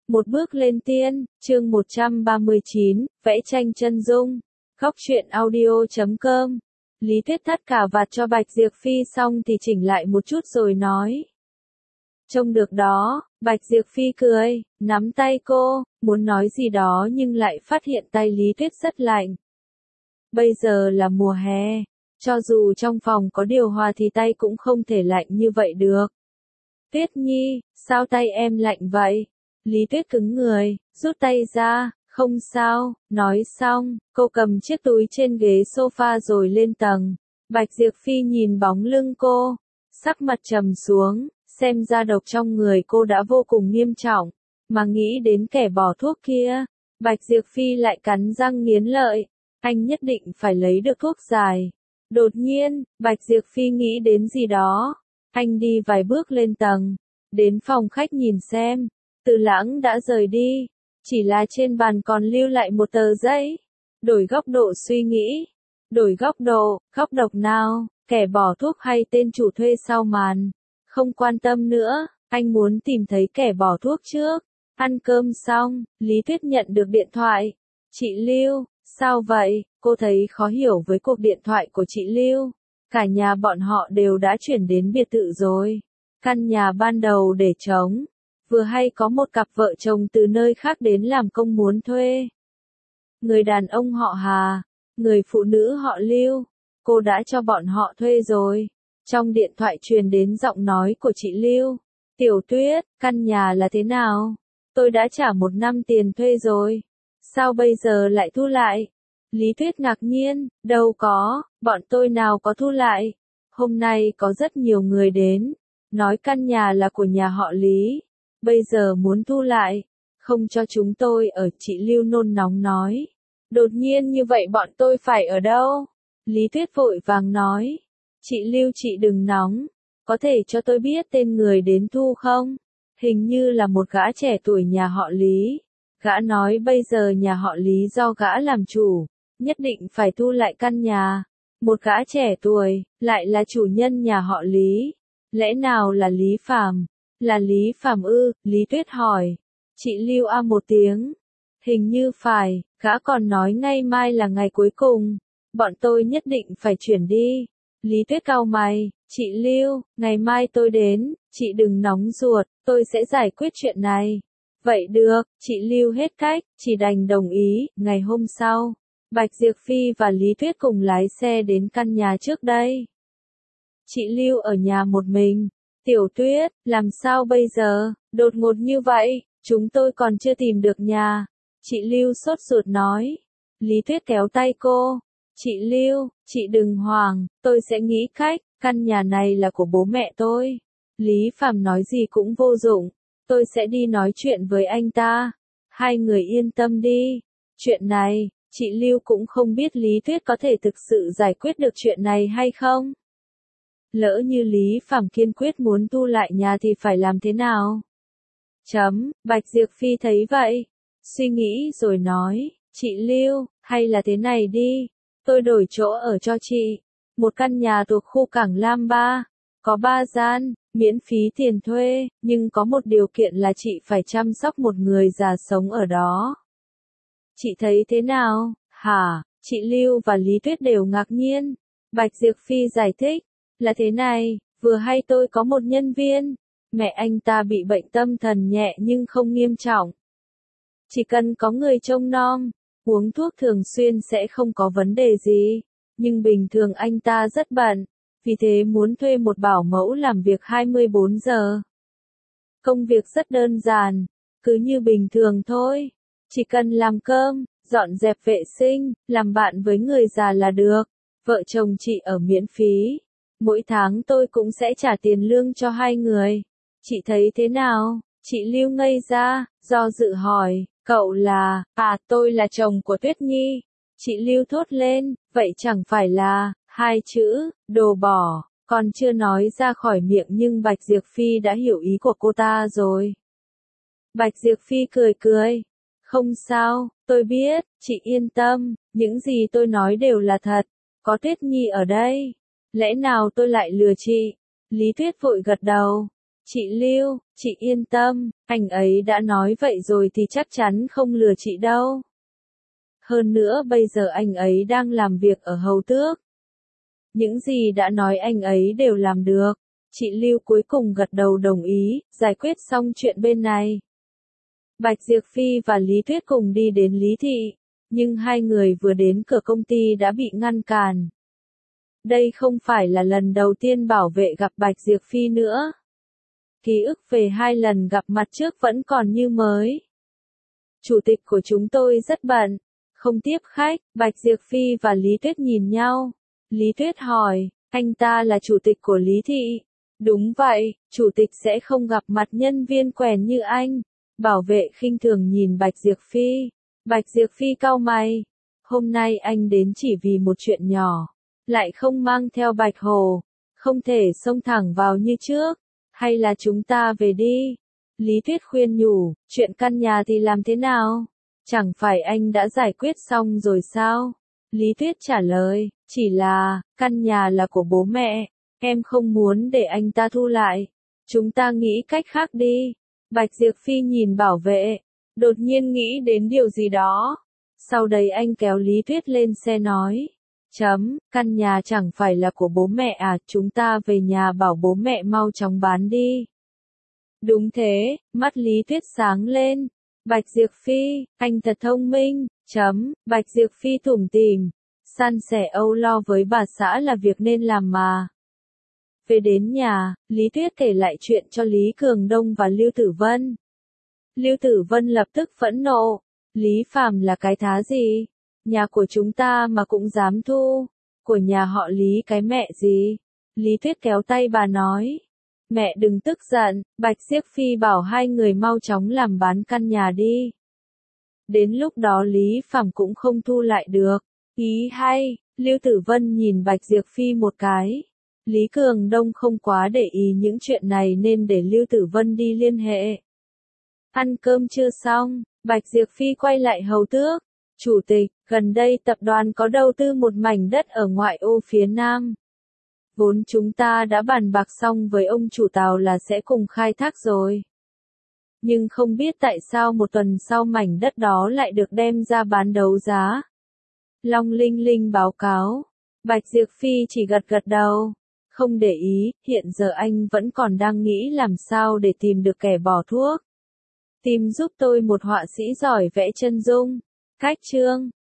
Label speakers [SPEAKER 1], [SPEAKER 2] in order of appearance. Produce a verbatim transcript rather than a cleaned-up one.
[SPEAKER 1] Một bước lên tiên, chương một trăm ba mươi chín, vẽ tranh chân dung. Góc truyện audio chấm com. Lý Tuyết thắt cả vạt cho Bạch Diệp Phi xong thì chỉnh lại một chút rồi nói. Trông được đó, Bạch Diệp Phi cười, nắm tay cô, muốn nói gì đó nhưng lại phát hiện tay Lý Tuyết rất lạnh. Bây giờ là mùa hè, cho dù trong phòng có điều hòa thì tay cũng không thể lạnh như vậy được. Tuyết Nhi, sao tay em lạnh vậy? Lý Tuyết cứng người, rút tay ra, không sao, nói xong, cô cầm chiếc túi trên ghế sofa rồi lên tầng. Bạch Diệp Phi nhìn bóng lưng cô, sắc mặt trầm xuống, xem ra độc trong người cô đã vô cùng nghiêm trọng, mà nghĩ đến kẻ bỏ thuốc kia, Bạch Diệp Phi lại cắn răng nghiến lợi, anh nhất định phải lấy được thuốc giải. Đột nhiên, Bạch Diệp Phi nghĩ đến gì đó, anh đi vài bước lên tầng, đến phòng khách nhìn xem. Từ Lãng đã rời đi, chỉ là trên bàn còn lưu lại một tờ giấy. Đổi góc độ suy nghĩ, đổi góc độ, góc độc nào, kẻ bỏ thuốc hay tên chủ thuê sau màn. Không quan tâm nữa, anh muốn tìm thấy kẻ bỏ thuốc trước. Ăn cơm xong, Lý Tuyết nhận được điện thoại. Chị Lưu, sao vậy? Cô thấy khó hiểu với cuộc điện thoại của chị Lưu. Cả nhà bọn họ đều đã chuyển đến biệt thự rồi. Căn nhà ban đầu để trống. Vừa hay có một cặp vợ chồng từ nơi khác đến làm công muốn thuê. Người đàn ông họ Hà, người phụ nữ họ Lưu, cô đã cho bọn họ thuê rồi. Trong điện thoại truyền đến giọng nói của chị Lưu. Tiểu Tuyết, căn nhà là thế nào? Tôi đã trả một năm tiền thuê rồi. Sao bây giờ lại thu lại? Lý Tuyết ngạc nhiên, đâu có, bọn tôi nào có thu lại. Hôm nay có rất nhiều người đến, nói căn nhà là của nhà họ Lý. Bây giờ muốn thu lại, không cho chúng tôi ở, chị Lưu nôn nóng nói. Đột nhiên như vậy bọn tôi phải ở đâu? Lý Tuyết vội vàng nói. Chị Lưu chị đừng nóng, có thể cho tôi biết tên người đến thu không? Hình như là một gã trẻ tuổi nhà họ Lý. Gã nói bây giờ nhà họ Lý do gã làm chủ, nhất định phải thu lại căn nhà. Một gã trẻ tuổi, lại là chủ nhân nhà họ Lý. Lẽ nào là Lý Phàm? Là Lý Phàm ư? Lý Tuyết hỏi. Chị Lưu a một tiếng. Hình như phải, gã còn nói ngày mai là ngày cuối cùng. Bọn tôi nhất định phải chuyển đi. Lý Tuyết cau mày. Chị Lưu, ngày mai tôi đến, chị đừng nóng ruột, tôi sẽ giải quyết chuyện này. Vậy được, chị Lưu hết cách, chỉ đành đồng ý. Ngày hôm sau, Bạch Diệp Phi và Lý Tuyết cùng lái xe đến căn nhà trước đây. Chị Lưu ở nhà một mình. Tiểu Tuyết, làm sao bây giờ? Đột ngột như vậy, chúng tôi còn chưa tìm được nhà. Chị Lưu sốt ruột nói. Lý Tuyết kéo tay cô. Chị Lưu, chị đừng hoảng, tôi sẽ nghĩ cách, căn nhà này là của bố mẹ tôi. Lý Phàm nói gì cũng vô dụng, tôi sẽ đi nói chuyện với anh ta. Hai người yên tâm đi. Chuyện này, chị Lưu cũng không biết Lý Tuyết có thể thực sự giải quyết được chuyện này hay không. Lỡ như Lý Phàm kiên quyết muốn thu lại nhà thì phải làm thế nào? Chấm, Bạch Diệp Phi thấy vậy, suy nghĩ rồi nói, chị Lưu, hay là thế này đi, tôi đổi chỗ ở cho chị, một căn nhà thuộc khu Cảng Lam ba, có ba gian, miễn phí tiền thuê, nhưng có một điều kiện là chị phải chăm sóc một người già sống ở đó. Chị thấy thế nào? Hả? Chị Lưu và Lý Tuyết đều ngạc nhiên. Bạch Diệp Phi giải thích. Là thế này, vừa hay tôi có một nhân viên, mẹ anh ta bị bệnh tâm thần nhẹ nhưng không nghiêm trọng. Chỉ cần có người trông nom, uống thuốc thường xuyên sẽ không có vấn đề gì, nhưng bình thường anh ta rất bận, vì thế muốn thuê một bảo mẫu làm việc hai mươi bốn giờ. Công việc rất đơn giản, cứ như bình thường thôi, chỉ cần làm cơm, dọn dẹp vệ sinh, làm bạn với người già là được, vợ chồng chị ở miễn phí. Mỗi tháng tôi cũng sẽ trả tiền lương cho hai người. Chị thấy thế nào? Chị Lưu ngây ra, do dự hỏi, cậu là, à tôi là chồng của Tuyết Nhi. Chị Lưu thốt lên, vậy chẳng phải là, hai chữ, đồ bỏ, còn chưa nói ra khỏi miệng nhưng Bạch Diệp Phi đã hiểu ý của cô ta rồi. Bạch Diệp Phi cười cười, không sao, tôi biết, chị yên tâm, những gì tôi nói đều là thật, có Tuyết Nhi ở đây. Lẽ nào tôi lại lừa chị? Lý Tuyết vội gật đầu. Chị Lưu, chị yên tâm, anh ấy đã nói vậy rồi thì chắc chắn không lừa chị đâu. Hơn nữa bây giờ anh ấy đang làm việc ở Hầu Tước. Những gì đã nói anh ấy đều làm được. Chị Lưu cuối cùng gật đầu đồng ý, giải quyết xong chuyện bên này. Bạch Diệp Phi và Lý Tuyết cùng đi đến Lý Thị, nhưng hai người vừa đến cửa công ty đã bị ngăn cản. Đây không phải là lần đầu tiên bảo vệ gặp Bạch Diệp Phi nữa. Ký ức về hai lần gặp mặt trước vẫn còn như mới. Chủ tịch của chúng tôi rất bận, không tiếp khách. Bạch Diệp Phi và Lý Tuyết nhìn nhau. Lý Tuyết hỏi, anh ta là chủ tịch của Lý Thị. Đúng vậy, chủ tịch sẽ không gặp mặt nhân viên quèn như anh. Bảo vệ khinh thường nhìn Bạch Diệp Phi. Bạch Diệp Phi cau mày. Hôm nay anh đến chỉ vì một chuyện nhỏ. Lại không mang theo Bạch Hồ. Không thể xông thẳng vào như trước. Hay là chúng ta về đi? Lý Tuyết khuyên nhủ, chuyện căn nhà thì làm thế nào? Chẳng phải anh đã giải quyết xong rồi sao? Lý Tuyết trả lời, chỉ là, căn nhà là của bố mẹ. Em không muốn để anh ta thu lại. Chúng ta nghĩ cách khác đi. Bạch Diệp Phi nhìn bảo vệ, đột nhiên nghĩ đến điều gì đó. Sau đấy anh kéo Lý Tuyết lên xe nói. Chấm, căn nhà chẳng phải là của bố mẹ à, chúng ta về nhà bảo bố mẹ mau chóng bán đi. Đúng thế, mắt Lý Tuyết sáng lên. Bạch Diệp Phi, anh thật thông minh, chấm, Bạch Diệp Phi tủm tỉm. San sẻ âu lo với bà xã là việc nên làm mà. Về đến nhà, Lý Tuyết kể lại chuyện cho Lý Cường Đông và Lưu Tử Vân. Lưu Tử Vân lập tức phẫn nộ. Lý Phàm là cái thá gì? Nhà của chúng ta mà cũng dám thu. Của nhà họ Lý cái mẹ gì? Lý Tuyết kéo tay bà nói. Mẹ đừng tức giận, Bạch Diệp Phi bảo hai người mau chóng làm bán căn nhà đi. Đến lúc đó Lý Phàm cũng không thu lại được. Ý hay, Lưu Tử Vân nhìn Bạch Diệp Phi một cái. Lý Cường Đông không quá để ý những chuyện này nên để Lưu Tử Vân đi liên hệ. Ăn cơm chưa xong, Bạch Diệp Phi quay lại Hầu Tước. Chủ tịch, gần đây tập đoàn có đầu tư một mảnh đất ở ngoại ô phía Nam. Vốn chúng ta đã bàn bạc xong với ông chủ tàu là sẽ cùng khai thác rồi. Nhưng không biết tại sao một tuần sau mảnh đất đó lại được đem ra bán đấu giá. Long Linh Linh báo cáo. Bạch Diệp Phi chỉ gật gật đầu. Không để ý, hiện giờ anh vẫn còn đang nghĩ làm sao để tìm được kẻ bỏ thuốc. Tìm giúp tôi một họa sĩ giỏi vẽ chân dung. Cách chương